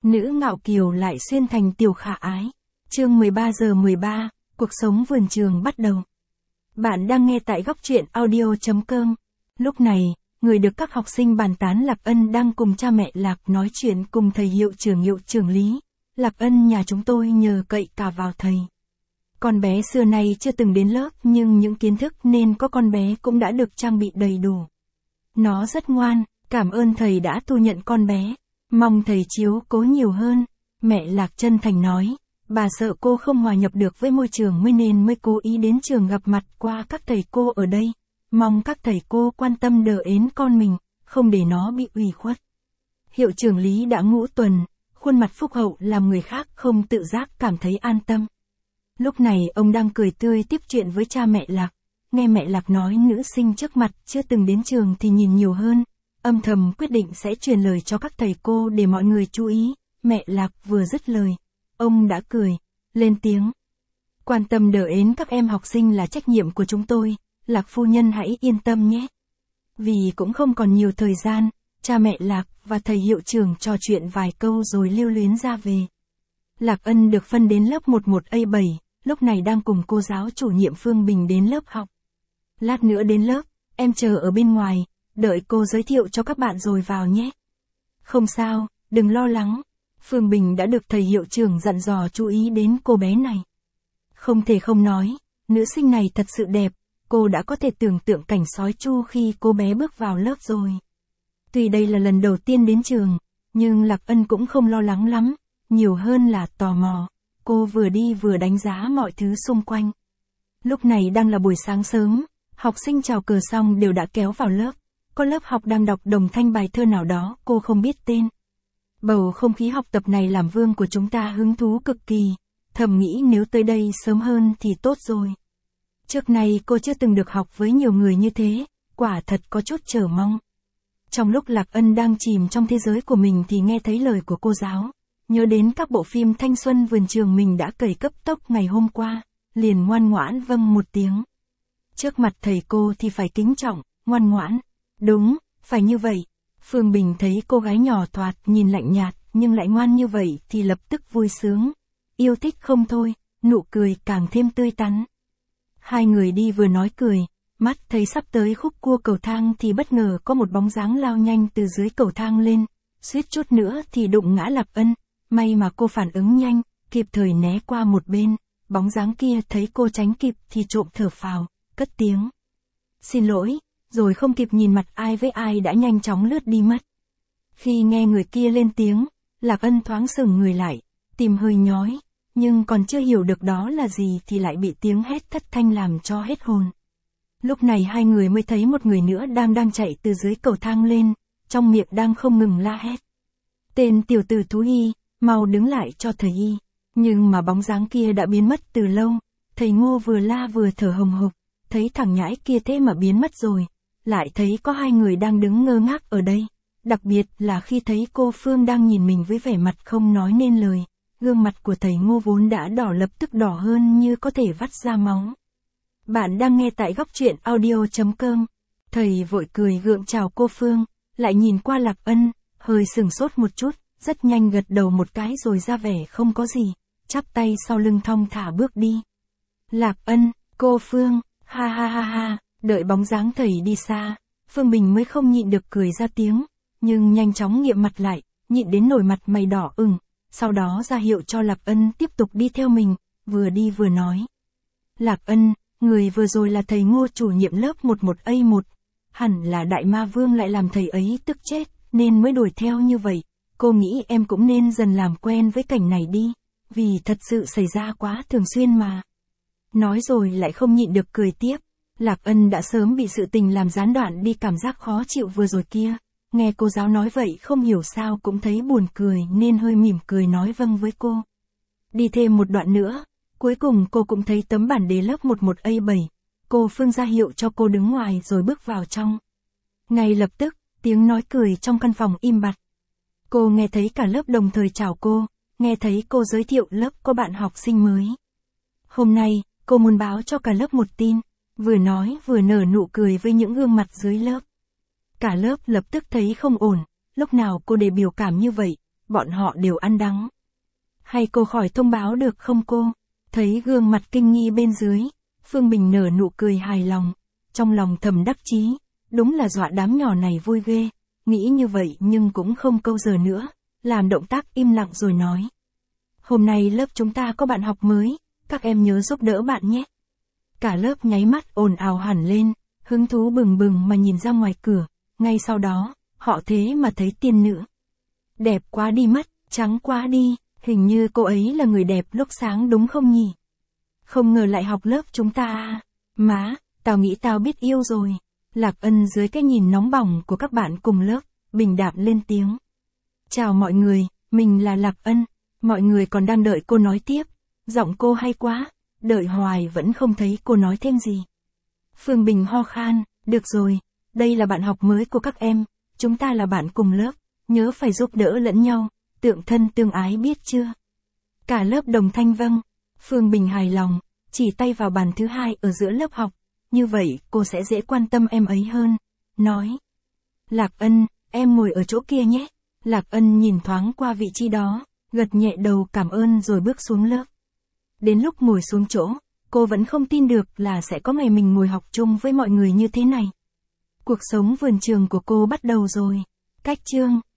Nữ ngạo kiều lại xuyên thành tiểu khả ái. Chương 13:13, cuộc sống vườn trường bắt đầu. Bạn đang nghe tại góc truyện audio.com. Lúc này, người được các học sinh bàn tán Lạc Ân đang cùng cha mẹ Lạc nói chuyện cùng thầy hiệu trưởng Lý. Lạc Ân nhà chúng tôi nhờ cậy cả vào thầy. Con bé xưa nay chưa từng đến lớp nhưng những kiến thức nên có con bé cũng đã được trang bị đầy đủ. Nó rất ngoan, cảm ơn thầy đã thu nhận con bé. Mong thầy chiếu cố nhiều hơn. Mẹ Lạc chân thành nói, bà sợ cô không hòa nhập được với môi trường nên mới cố ý đến trường gặp mặt qua các thầy cô ở đây. Mong các thầy cô quan tâm đỡ ến con mình, không để nó bị ủy khuất. Hiệu trưởng Lý đã ngũ tuần, khuôn mặt phúc hậu làm người khác không tự giác cảm thấy an tâm. Lúc này ông đang cười tươi tiếp chuyện với cha mẹ Lạc. Nghe mẹ Lạc nói nữ sinh trước mặt chưa từng đến trường thì nhìn nhiều hơn. Âm thầm quyết định sẽ truyền lời cho các thầy cô để mọi người chú ý. Mẹ Lạc vừa dứt lời, ông đã cười, lên tiếng. Quan tâm đỡ ến các em học sinh là trách nhiệm của chúng tôi, Lạc phu nhân hãy yên tâm nhé. Vì cũng không còn nhiều thời gian, cha mẹ Lạc và thầy hiệu trưởng trò chuyện vài câu rồi lưu luyến ra về. Lạc Ân được phân đến lớp 11A7, lúc này đang cùng cô giáo chủ nhiệm Phương Bình đến lớp học. Lát nữa đến lớp, em chờ ở bên ngoài, đợi cô giới thiệu cho các bạn rồi vào nhé. Không sao, đừng lo lắng. Phương Bình đã được thầy hiệu trưởng dặn dò chú ý đến cô bé này. Không thể không nói, nữ sinh này thật sự đẹp, cô đã có thể tưởng tượng cảnh sói chu khi cô bé bước vào lớp rồi. Tuy đây là lần đầu tiên đến trường, nhưng Lạc Ân cũng không lo lắng lắm, nhiều hơn là tò mò. Cô vừa đi vừa đánh giá mọi thứ xung quanh. Lúc này đang là buổi sáng sớm, học sinh chào cờ xong đều đã kéo vào lớp. Có lớp học đang đọc đồng thanh bài thơ nào đó cô không biết tên. Bầu không khí học tập này làm Vương của chúng ta hứng thú cực kỳ, thầm nghĩ nếu tới đây sớm hơn thì tốt rồi. Trước nay cô chưa từng được học với nhiều người như thế, quả thật có chút chờ mong. Trong lúc Lạc Ân đang chìm trong thế giới của mình thì nghe thấy lời của cô giáo, nhớ đến các bộ phim thanh xuân vườn trường mình đã cày cấp tốc ngày hôm qua, liền ngoan ngoãn vâng một tiếng. Trước mặt thầy cô thì phải kính trọng, ngoan ngoãn. Đúng, phải như vậy. Phương Bình thấy cô gái nhỏ thoạt nhìn lạnh nhạt nhưng lại ngoan như vậy thì lập tức vui sướng. Yêu thích không thôi, nụ cười càng thêm tươi tắn. Hai người đi vừa nói cười, mắt thấy sắp tới khúc cua cầu thang thì bất ngờ có một bóng dáng lao nhanh từ dưới cầu thang lên, suýt chút nữa thì đụng ngã Lạc Ân. May mà cô phản ứng nhanh, kịp thời né qua một bên, bóng dáng kia thấy cô tránh kịp thì trộm thở phào, cất tiếng. Xin lỗi, rồi không kịp nhìn mặt ai với ai đã nhanh chóng lướt đi mất. Khi nghe người kia lên tiếng, Lạc Ân thoáng sững người lại, tim hơi nhói, nhưng còn chưa hiểu được đó là gì thì lại bị tiếng hét thất thanh làm cho hết hồn. Lúc này hai người mới thấy một người nữa đang chạy từ dưới cầu thang lên, trong miệng đang không ngừng la hét. Tên tiểu tử thú y, mau đứng lại cho thầy y. Nhưng mà bóng dáng kia đã biến mất từ lâu, thầy Ngô vừa la vừa thở hồng hộc, thấy thằng nhãi kia thế mà biến mất rồi, lại thấy có hai người đang đứng ngơ ngác ở đây, đặc biệt là khi thấy cô Phương đang nhìn mình với vẻ mặt không nói nên lời, gương mặt của thầy Ngô vốn đã đỏ lập tức đỏ hơn như có thể vắt ra máu. Bạn đang nghe tại góc truyện audio.com. Thầy vội cười gượng chào cô Phương, lại nhìn qua Lạc Ân, hơi sửng sốt một chút, rất nhanh gật đầu một cái rồi ra vẻ không có gì, chắp tay sau lưng thong thả bước đi. Lạc Ân, cô Phương, ha ha ha ha, đợi bóng dáng thầy đi xa, Phương Bình mới không nhịn được cười ra tiếng, nhưng nhanh chóng nghiệm mặt lại, nhịn đến nổi mặt mày đỏ ửng, sau đó ra hiệu cho Lạc Ân tiếp tục đi theo mình, vừa đi vừa nói. Lạc Ân, người vừa rồi là thầy Ngô chủ nhiệm lớp 11A1, hẳn là đại ma vương lại làm thầy ấy tức chết, nên mới đuổi theo như vậy. Cô nghĩ em cũng nên dần làm quen với cảnh này đi, vì thật sự xảy ra quá thường xuyên mà. Nói rồi lại không nhịn được cười tiếp. Lạc Ân đã sớm bị sự tình làm gián đoạn đi cảm giác khó chịu vừa rồi kia. Nghe cô giáo nói vậy không hiểu sao cũng thấy buồn cười nên hơi mỉm cười nói vâng với cô. Đi thêm một đoạn nữa, cuối cùng cô cũng thấy tấm bản đề lớp 11A7. Cô Phương ra hiệu cho cô đứng ngoài rồi bước vào trong. Ngay lập tức, tiếng nói cười trong căn phòng im bặt. Cô nghe thấy cả lớp đồng thời chào cô, nghe thấy cô giới thiệu lớp có bạn học sinh mới. Hôm nay, cô muốn báo cho cả lớp một tin, vừa nói vừa nở nụ cười với những gương mặt dưới lớp. Cả lớp lập tức thấy không ổn, lúc nào cô để biểu cảm như vậy, bọn họ đều ăn đắng. Hay cô khỏi thông báo được không cô? Thấy gương mặt kinh nghi bên dưới, Phương Bình nở nụ cười hài lòng, trong lòng thầm đắc chí, đúng là dọa đám nhỏ này vui ghê, nghĩ như vậy nhưng cũng không câu giờ nữa, làm động tác im lặng rồi nói. Hôm nay lớp chúng ta có bạn học mới, các em nhớ giúp đỡ bạn nhé. Cả lớp nháy mắt ồn ào hẳn lên, hứng thú bừng bừng mà nhìn ra ngoài cửa, ngay sau đó, họ thế mà thấy tiên nữ. Đẹp quá đi mất, trắng quá đi, hình như cô ấy là người đẹp lúc sáng đúng không nhỉ? Không ngờ lại học lớp chúng ta à? Má, tao nghĩ tao biết yêu rồi. Lạc Ân dưới cái nhìn nóng bỏng của các bạn cùng lớp, bình đạm lên tiếng. Chào mọi người, mình là Lạc Ân. Mọi người còn đang đợi cô nói tiếp. Giọng cô hay quá, đợi hoài vẫn không thấy cô nói thêm gì. Phương Bình ho khan, được rồi, đây là bạn học mới của các em, chúng ta là bạn cùng lớp, nhớ phải giúp đỡ lẫn nhau, tượng thân tương ái biết chưa? Cả lớp đồng thanh vâng. Phương Bình hài lòng, chỉ tay vào bàn thứ hai ở giữa lớp học, như vậy cô sẽ dễ quan tâm em ấy hơn, nói. Lạc Ân, em ngồi ở chỗ kia nhé. Lạc Ân nhìn thoáng qua vị trí đó, gật nhẹ đầu cảm ơn rồi bước xuống lớp. Đến lúc ngồi xuống chỗ, cô vẫn không tin được là sẽ có ngày mình ngồi học chung với mọi người như thế này. Cuộc sống vườn trường của cô bắt đầu rồi. Cách chương